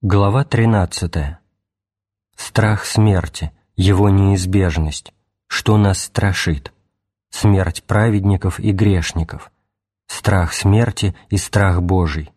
Глава 13. Страх смерти, его неизбежность, что нас страшит, смерть праведников и грешников, страх смерти и страх Божий.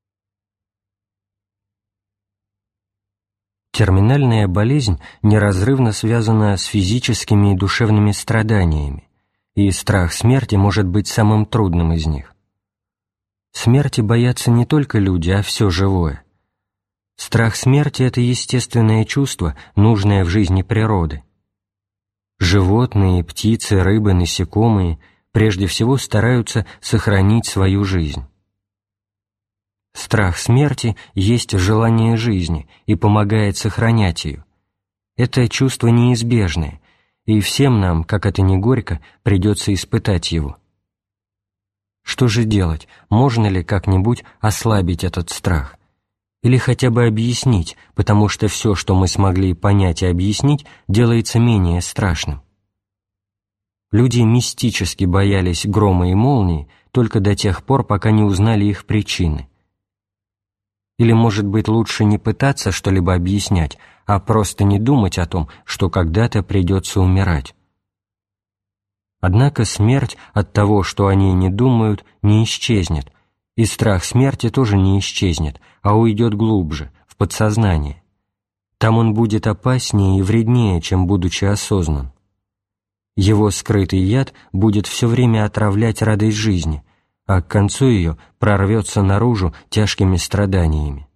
Терминальная болезнь неразрывно связана с физическими и душевными страданиями, и страх смерти может быть самым трудным из них. Смерти боятся не только люди, а все живое. Страх смерти – это естественное чувство, нужное в жизни природы. Животные, птицы, рыбы, насекомые прежде всего стараются сохранить свою жизнь. Страх смерти есть желание жизни и помогает сохранять ее. Это чувство неизбежное, и всем нам, как это ни горько, придется испытать его. Что же делать? Можно ли как-нибудь ослабить этот страх? Или хотя бы объяснить, потому что все, что мы смогли понять и объяснить, делается менее страшным. Люди мистически боялись грома и молнии только до тех пор, пока не узнали их причины. Или, может быть, лучше не пытаться что-либо объяснять, а просто не думать о том, что когда-то придется умирать. Однако смерть от того, что о ней не думают, не исчезнет, и страх смерти тоже не исчезнет, а уйдет глубже, в подсознание. Там он будет опаснее и вреднее, чем будучи осознан. Его скрытый яд будет все время отравлять радость жизни, а к концу ее прорвется наружу тяжкими страданиями.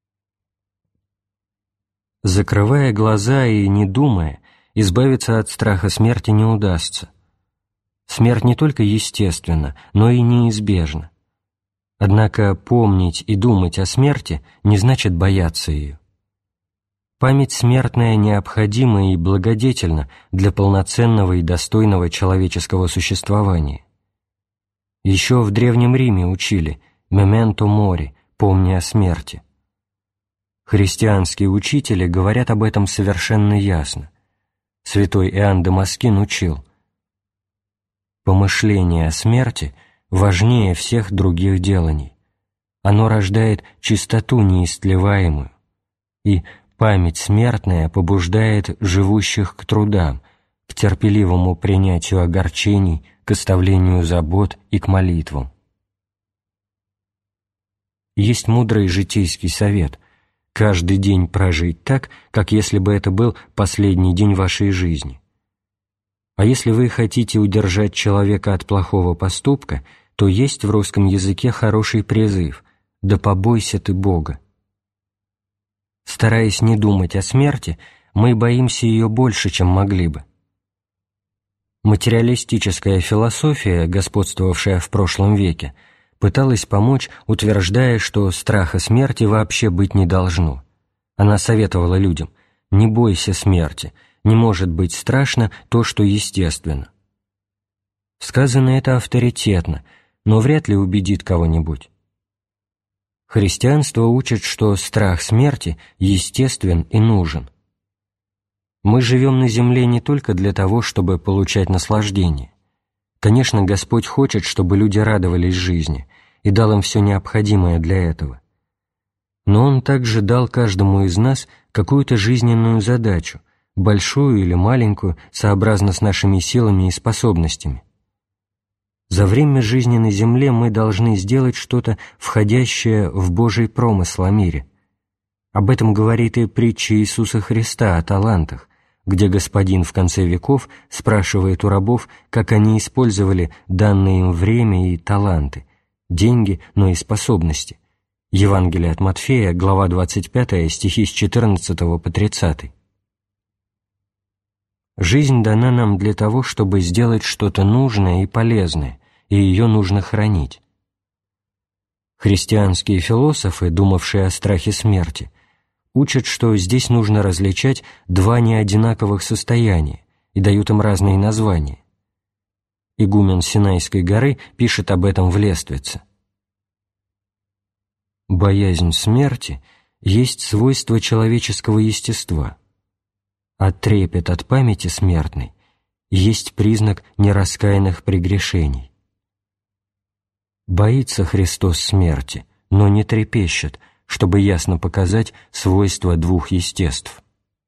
Закрывая глаза и не думая, избавиться от страха смерти не удастся. Смерть не только естественна, но и неизбежна. Однако помнить и думать о смерти не значит бояться ее. Память смертная необходима и благодетельна для полноценного и достойного человеческого существования. Еще в Древнем Риме учили «memento mori» — «помни о смерти». Христианские учители говорят об этом совершенно ясно. Святой Иоанн Дамаскин учил: «Помышление о смерти важнее всех других деланий. Оно рождает чистоту неистлеваемую, и память смертная побуждает живущих к трудам, к терпеливому принятию огорчений, к оставлению забот и к молитвам». Есть мудрый житейский совет – каждый день прожить так, как если бы это был последний день вашей жизни. А если вы хотите удержать человека от плохого поступка, то есть в русском языке хороший призыв «Да побойся ты Бога». Стараясь не думать о смерти, мы боимся ее больше, чем могли бы. Материалистическая философия, господствовавшая в прошлом веке, пыталась помочь, утверждая, что страха смерти вообще быть не должно. Она советовала людям: «Не бойся смерти, не может быть страшно то, что естественно». Сказано это авторитетно, но вряд ли убедит кого-нибудь. Христианство учит, что страх смерти естествен и нужен. Мы живем на земле не только для того, чтобы получать наслаждение. Конечно, Господь хочет, чтобы люди радовались жизни, и дал им все необходимое для этого. Но Он также дал каждому из нас какую-то жизненную задачу, большую или маленькую, сообразно с нашими силами и способностями. За время жизни на земле мы должны сделать что-то, входящее в Божий промысл о мире. Об этом говорит и притча Иисуса Христа о талантах, где Господин в конце веков спрашивает у рабов, как они использовали данное им время и таланты, деньги, но и способности. Евангелие от Матфея, глава 25, стихи с 14 по 30. Жизнь дана нам для того, чтобы сделать что-то нужное и полезное, и ее нужно хранить. Христианские философы, думавшие о страхе смерти, учат, что здесь нужно различать два неодинаковых состояния и дают им разные названия. Игумен Синайской горы пишет об этом в Лествице. «Боязнь смерти есть свойство человеческого естества, а трепет от памяти смертной есть признак нераскаянных прегрешений. Боится Христос смерти, но не трепещет, чтобы ясно показать свойства двух естеств.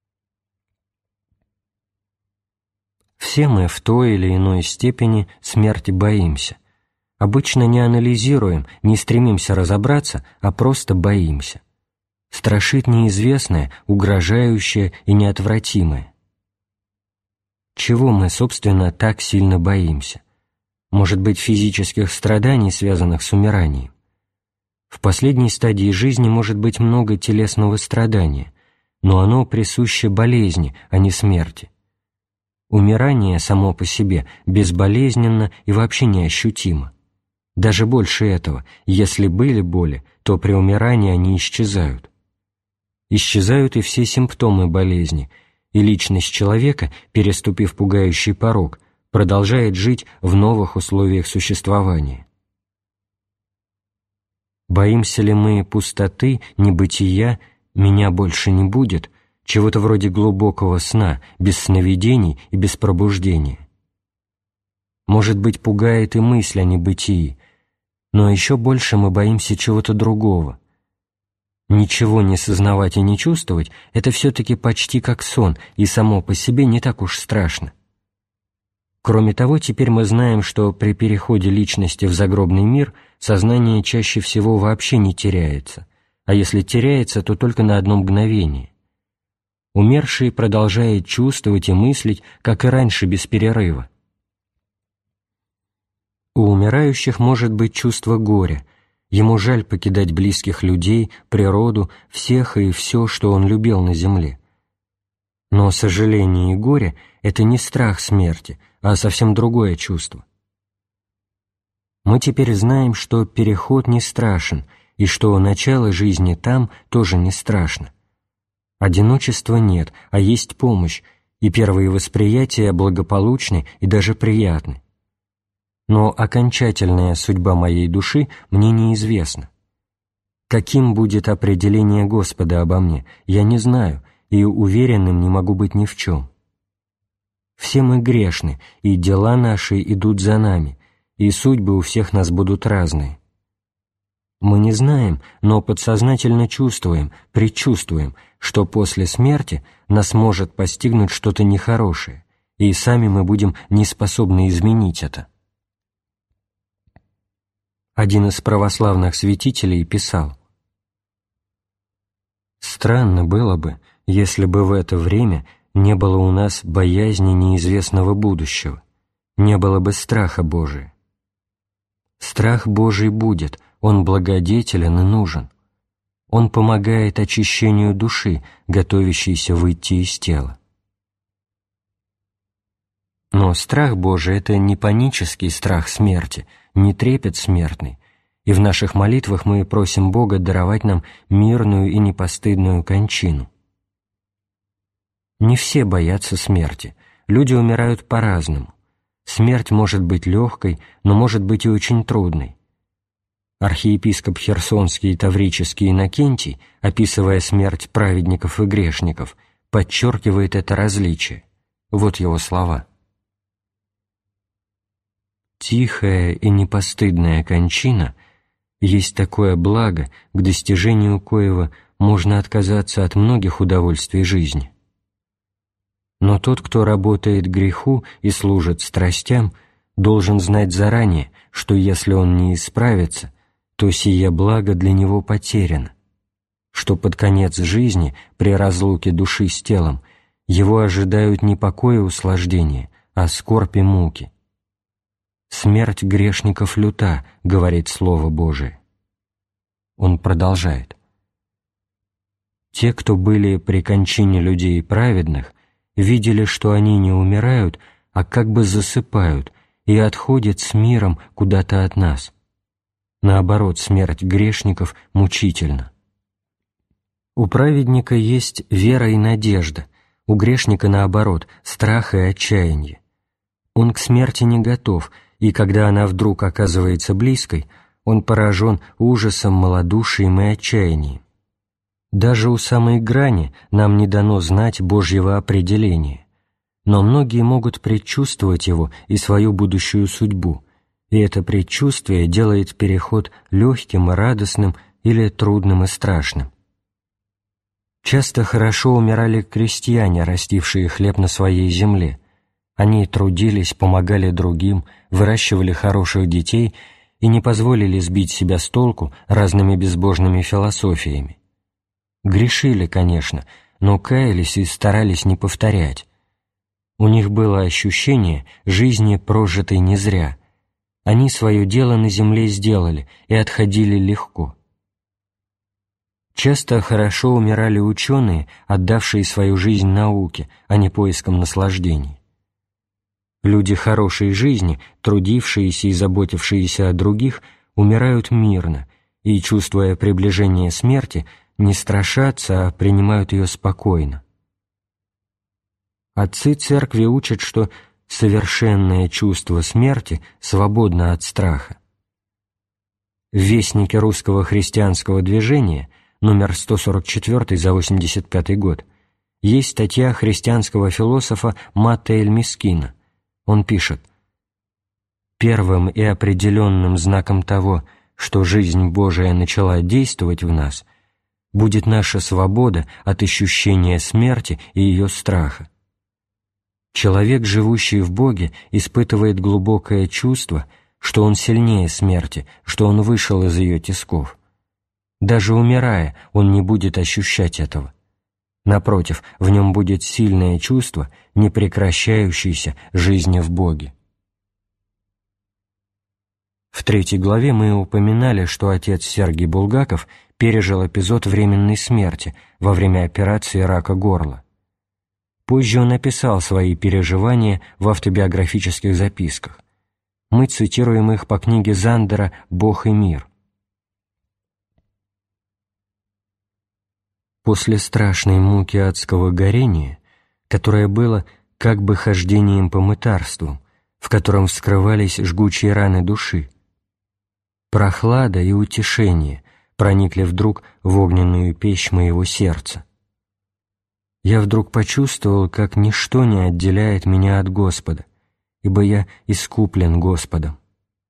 Все мы в той или иной степени смерти боимся. Обычно не анализируем, не стремимся разобраться, а просто боимся. Страшит неизвестное, угрожающее и неотвратимое. Чего мы, собственно, так сильно боимся? Может быть, физических страданий, связанных с умиранием? В последней стадии жизни может быть много телесного страдания, но оно присуще болезни, а не смерти. Умирание само по себе безболезненно и вообще неощутимо. Даже больше этого, если были боли, то при умирании они исчезают. Исчезают и все симптомы болезни, и личность человека, переступив пугающий порог, продолжает жить в новых условиях существования. Боимся ли мы пустоты, небытия, «меня больше не будет», чего-то вроде глубокого сна, без сновидений и без пробуждения? Может быть, пугает и мысль о небытии, но еще больше мы боимся чего-то другого. Ничего не сознавать и не чувствовать — это все-таки почти как сон, и само по себе не так уж страшно. Кроме того, теперь мы знаем, что при переходе личности в загробный мир сознание чаще всего вообще не теряется, а если теряется, то только на одно мгновение. Умерший продолжает чувствовать и мыслить, как и раньше, без перерыва. У умирающих может быть чувство горя. Ему жаль покидать близких людей, природу, всех и все, что он любил на земле. Но сожаление и горе — это не страх смерти, а совсем другое чувство. Мы теперь знаем, что переход не страшен, и что начало жизни там тоже не страшно. Одиночества нет, а есть помощь, и первые восприятия благополучны и даже приятны. Но окончательная судьба моей души мне неизвестна. Каким будет определение Господа обо мне, я не знаю, и уверенным не могу быть ни в чем. Все мы грешны, и дела наши идут за нами, и судьбы у всех нас будут разные. Мы не знаем, но подсознательно чувствуем, предчувствуем, что после смерти нас может постигнуть что-то нехорошее, и сами мы будем не способны изменить это. Один из православных святителей писал: «Странно было бы, если бы в это время не было у нас боязни неизвестного будущего, не было бы страха Божия. Страх Божий будет, он благодетелен и нужен. Он помогает очищению души, готовящейся выйти из тела». Но страх Божий — это не панический страх смерти, не трепет смертный, и в наших молитвах мы просим Бога даровать нам мирную и непостыдную кончину. Не все боятся смерти, люди умирают по-разному. Смерть может быть легкой, но может быть и очень трудной. Архиепископ Херсонский и Таврический Иннокентий, описывая смерть праведников и грешников, подчеркивает это различие. Вот его слова: «Тихая и непостыдная кончина есть такое благо, к достижению коего можно отказаться от многих удовольствий жизни. Но тот, кто работает греху и служит страстям, должен знать заранее, что если он не исправится, то сие благо для него потеряно, что под конец жизни, при разлуке души с телом, его ожидают не покой и услаждения, а скорбь и муки. Смерть грешников люта, говорит Слово Божие». Он продолжает: «Те, кто были при кончине людей праведных, видели, что они не умирают, а как бы засыпают и отходят с миром куда-то от нас. Наоборот, смерть грешников мучительна. У праведника есть вера и надежда, у грешника, наоборот, страх и отчаяние. Он к смерти не готов, и когда она вдруг оказывается близкой, он поражен ужасом, малодушием и отчаянием. Даже у самой грани нам не дано знать Божьего определения, но многие могут предчувствовать его и свою будущую судьбу, и это предчувствие делает переход легким и радостным или трудным и страшным. Часто хорошо умирали крестьяне, растившие хлеб на своей земле. Они трудились, помогали другим, выращивали хороших детей и не позволили сбить себя с толку разными безбожными философиями. Грешили, конечно, но каялись и старались не повторять. У них было ощущение жизни, прожитой не зря. Они свое дело на земле сделали и отходили легко. Часто хорошо умирали ученые, отдавшие свою жизнь науке, а не поискам наслаждений. Люди хорошей жизни, трудившиеся и заботившиеся о других, умирают мирно и, чувствуя приближение смерти, не страшатся, а принимают ее спокойно. Отцы Церкви учат, что совершенное чувство смерти свободно от страха. В Вестнике русского христианского движения, номер 144 за 85 год, есть статья христианского философа Матта Эль-Мискина. Он пишет: «Первым и определенным знаком того, что жизнь Божия начала действовать в нас, будет наша свобода от ощущения смерти и ее страха. Человек, живущий в Боге, испытывает глубокое чувство, что он сильнее смерти, что он вышел из ее тисков. Даже умирая, он не будет ощущать этого. Напротив, в нем будет сильное чувство непрекращающейся жизни в Боге». В 3 главе мы упоминали, что отец Сергий Булгаков пережил эпизод временной смерти во время операции рака горла. Позже он описал свои переживания в автобиографических записках. Мы цитируем их по книге Зандера «Бог и мир». После страшной муки адского горения, которое было как бы хождением по мытарству, в котором вскрывались жгучие раны души, прохлада и утешение проникли вдруг в огненную печь моего сердца. Я вдруг почувствовал, как ничто не отделяет меня от Господа, ибо я искуплен Господом.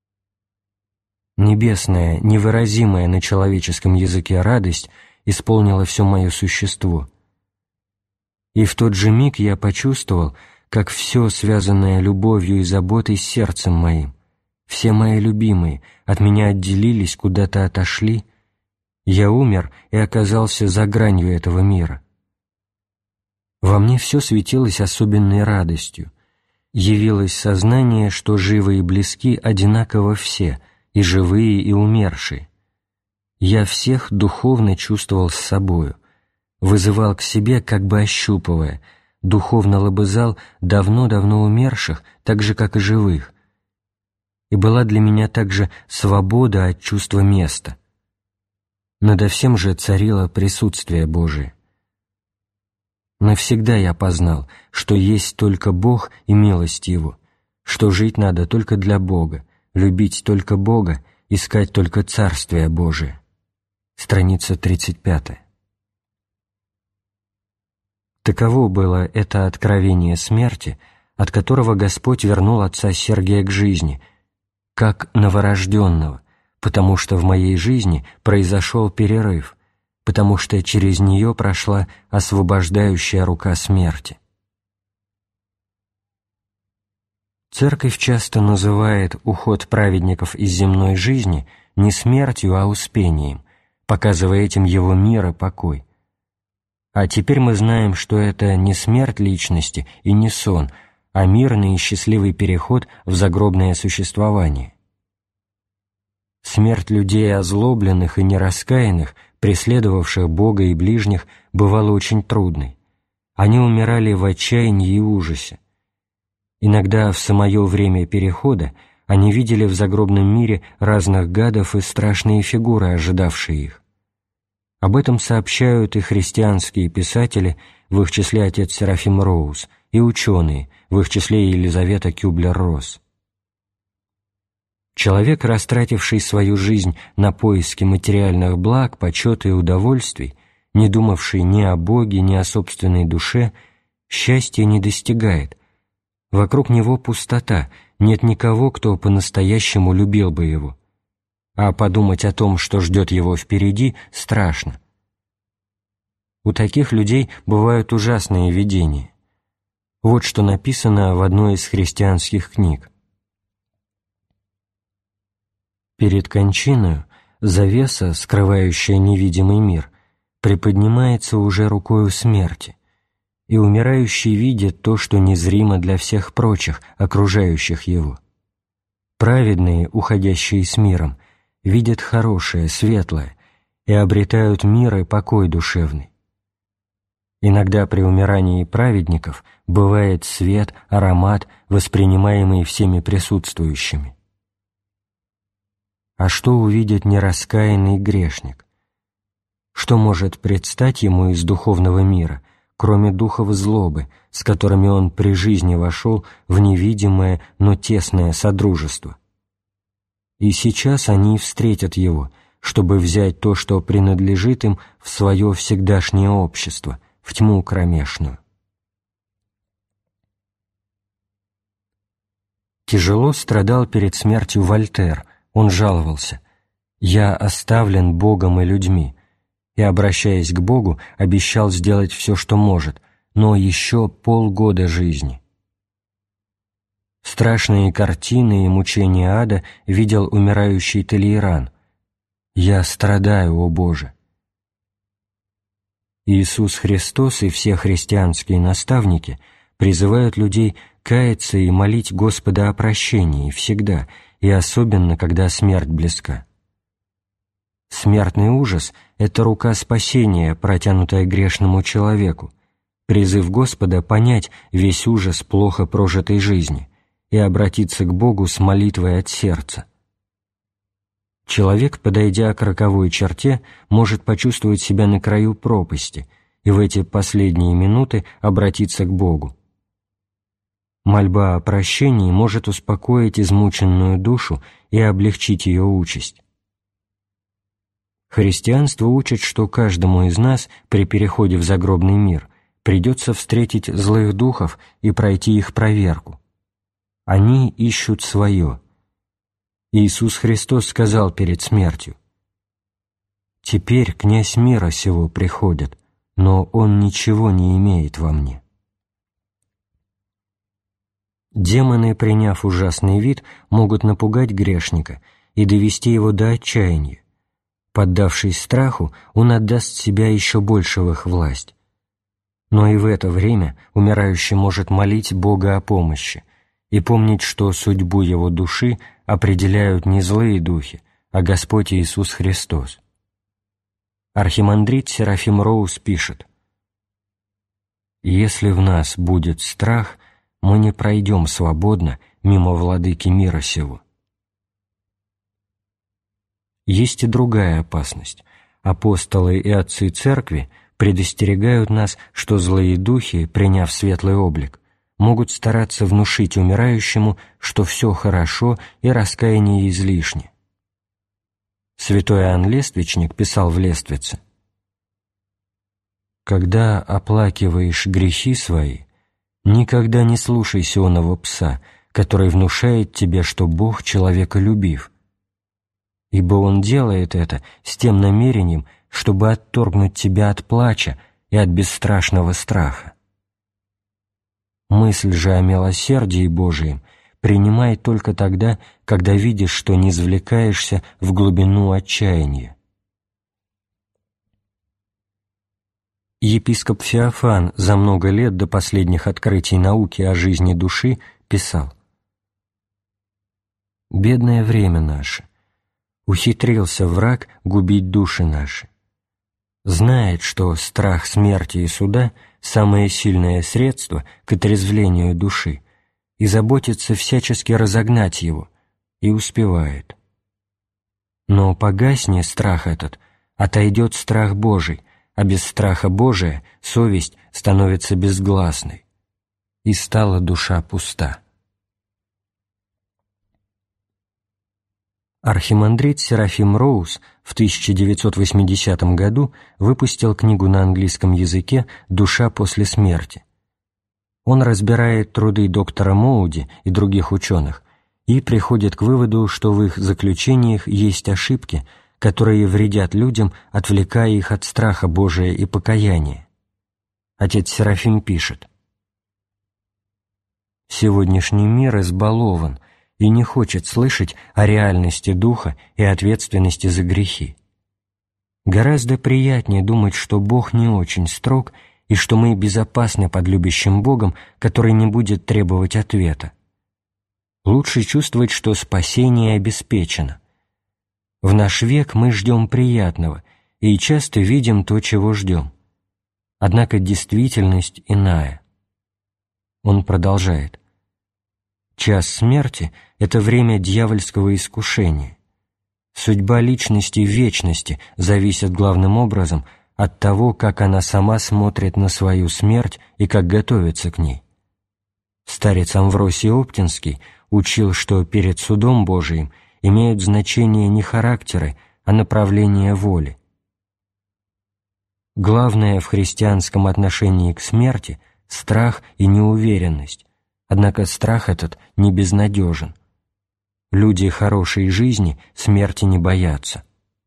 Небесная, невыразимая на человеческом языке радость исполнила все мое существо. И в тот же миг я почувствовал, как все, связанное любовью и заботой с сердцем моим, все мои любимые, от меня отделились, куда-то отошли. Я умер и оказался за гранью этого мира. Во мне все светилось особенной радостью. Явилось сознание, что живы и близки одинаково все, и живые, и умершие. Я всех духовно чувствовал с собою, вызывал к себе, как бы ощупывая, духовно лобызал давно-давно умерших, так же, как и живых. И была для меня также свобода от чувства места. Надо всем же царило присутствие Божие. Навсегда я познал, что есть только Бог и милость Его, что жить надо только для Бога, любить только Бога, искать только Царствие Божие. Страница 35. Таково было это откровение смерти, от которого Господь вернул отца Сергия к жизни, как новорожденного, потому что в моей жизни произошел перерыв, потому что через нее прошла освобождающая рука смерти. Церковь часто называет уход праведников из земной жизни не смертью, а успением, показывая этим его мир и покой. А теперь мы знаем, что это не смерть личности и не сон, а мирный и счастливый переход в загробное существование. Смерть людей озлобленных и нераскаянных, преследовавших Бога и ближних, бывала очень трудной. Они умирали в отчаянии и ужасе. Иногда в самое время перехода они видели в загробном мире разных гадов и страшные фигуры, ожидавшие их. Об этом сообщают и христианские писатели, в их числе отец Серафим Роуз, и ученые, в их числе Елизавета Кюблер-Росс. Человек, растративший свою жизнь на поиски материальных благ, почета и удовольствий, не думавший ни о Боге, ни о собственной душе, счастья не достигает. Вокруг него пустота, нет никого, кто по-настоящему любил бы его. а подумать о том, что ждет его впереди, страшно. У таких людей бывают ужасные видения. Вот что написано в одной из христианских книг. Перед кончиною завеса, скрывающая невидимый мир, приподнимается уже рукою смерти, и умирающий видит то, что незримо для всех прочих, окружающих его. Праведные, уходящие с миром, видят хорошее, светлое, и обретают мир и покой душевный. Иногда при умирании праведников бывает свет, аромат, воспринимаемый всеми присутствующими. А что увидит нераскаянный грешник? Что может предстать ему из духовного мира, кроме духов злобы, с которыми он при жизни вошел в невидимое, но тесное содружество? И сейчас они встретят его, чтобы взять то, что принадлежит им, в свое всегдашнее общество, в тьму кромешную. Тяжело страдал перед смертью Вольтер. Он жаловался: «Я оставлен Богом и людьми», и, обращаясь к Богу, обещал сделать все, что может, но еще полгода жизни. Страшные картины и мучения ада видел умирающий Толейран. «Я страдаю, о Боже!» Иисус Христос и все христианские наставники призывают людей каяться и молить Господа о прощении всегда, и особенно, когда смерть близка. Смертный ужас — это рука спасения, протянутая грешному человеку, призыв Господа понять весь ужас плохо прожитой жизни и обратиться к Богу с молитвой от сердца. Человек, подойдя к роковой черте, может почувствовать себя на краю пропасти и в эти последние минуты обратиться к Богу. Мольба о прощении может успокоить измученную душу и облегчить ее участь. Христианство учит, что каждому из нас при переходе в загробный мир придется встретить злых духов и пройти их проверку. Они ищут свое. Иисус Христос сказал перед смертью: «Теперь князь мира сего приходит, но он ничего не имеет во мне». Демоны, приняв ужасный вид, могут напугать грешника и довести его до отчаяния. Поддавшись страху, он отдаст себя еще больше в их власть. Но и в это время умирающий может молить Бога о помощи и помнить, что судьбу его души определяют не злые духи, а Господь Иисус Христос. Архимандрит Серафим Роуз пишет: «Если в нас будет страх, мы не пройдем свободно мимо владыки мира сего». Есть и другая опасность. Апостолы и отцы Церкви предостерегают нас, что злые духи, приняв светлый облик, могут стараться внушить умирающему, что все хорошо и раскаяние излишне. Святой Иоанн Лествичник писал в Лествице: «Когда оплакиваешь грехи свои, никогда не слушай сёного пса, который внушает тебе, что Бог человеколюбив, ибо он делает это с тем намерением, чтобы отторгнуть тебя от плача и от бесстрашного страха. Мысль же о милосердии Божием принимай только тогда, когда видишь, что низвлекаешься в глубину отчаяния». Епископ Феофан за много лет до последних открытий науки о жизни души писал: «Бедное время наше, ухитрился враг губить души наши. Знает, что страх смерти и суда — самое сильное средство к отрезвлению души, и заботится всячески разогнать его, и успевает. Но погасни страх этот, отойдет страх Божий, а без страха Божия совесть становится безгласной, и стала душа пуста». Архимандрит Серафим Роуз в 1980 году выпустил книгу на английском языке «Душа после смерти». Он разбирает труды доктора Моуди и других ученых и приходит к выводу, что в их заключениях есть ошибки, которые вредят людям, отвлекая их от страха Божия и покаяния. Отец Серафим пишет: «Сегодняшний мир избалован и не хочет слышать о реальности духа и ответственности за грехи. Гораздо приятнее думать, что Бог не очень строг и что мы безопасны под любящим Богом, который не будет требовать ответа. Лучше чувствовать, что спасение обеспечено. В наш век мы ждем приятного и часто видим то, чего ждем. Однако действительность иная». Он продолжает: «Час смерти — это время дьявольского искушения. Судьба личности в вечности зависит главным образом от того, как она сама смотрит на свою смерть и как готовится к ней. Старец Амвросий Оптинский учил, что перед судом Божиим имеют значение не характеры, а направления воли. Главное в христианском отношении к смерти — страх и неуверенность, однако страх этот не безнадежен. Люди хорошей жизни смерти не боятся».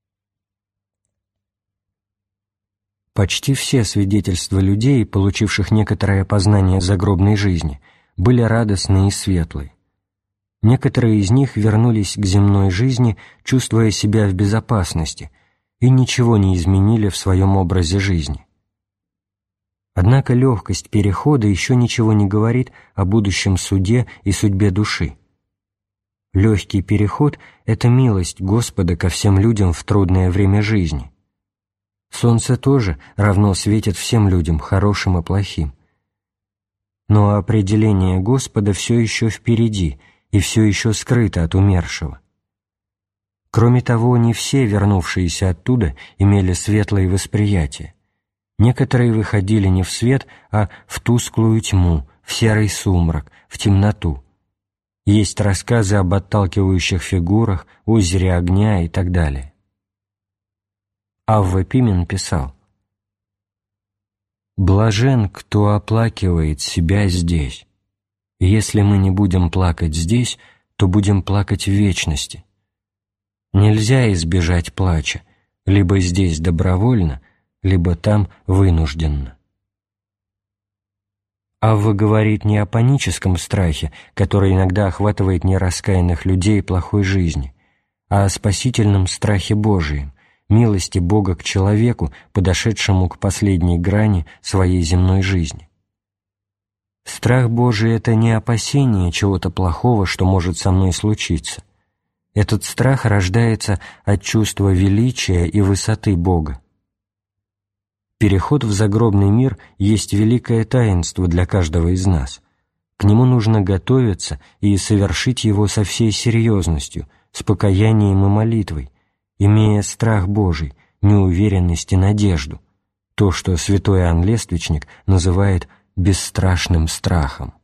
Почти все свидетельства людей, получивших некоторое познание загробной жизни, были радостные и светлые. Некоторые из них вернулись к земной жизни, чувствуя себя в безопасности, и ничего не изменили в своем образе жизни. Однако легкость перехода еще ничего не говорит о будущем суде и судьбе души. Легкий переход — это милость Господа ко всем людям в трудное время жизни. Солнце тоже равно светит всем людям, хорошим и плохим. Но определение Господа все еще впереди и все еще скрыто от умершего. Кроме того, не все вернувшиеся оттуда имели светлое восприятие. Некоторые выходили не в свет, а в тусклую тьму, в серый сумрак, в темноту. Есть рассказы об отталкивающих фигурах, озере огня и так далее. Авва Пимен писал: «Блажен, кто оплакивает себя здесь. Если мы не будем плакать здесь, то будем плакать в вечности. Нельзя избежать плача, либо здесь добровольно, либо там вынужденно». Авва говорит не о паническом страхе, который иногда охватывает нераскаянных людей плохой жизни, а о спасительном страхе Божием, милости Бога к человеку, подошедшему к последней грани своей земной жизни. Страх Божий — это не опасение чего-то плохого, что может со мной случиться. Этот страх рождается от чувства величия и высоты Бога. Переход в загробный мир есть великое таинство для каждого из нас. К нему нужно готовиться и совершить его со всей серьезностью, с покаянием и молитвой, имея страх Божий, неуверенность и надежду, то, что святой Иоанн Лествичник называет бесстрашным страхом.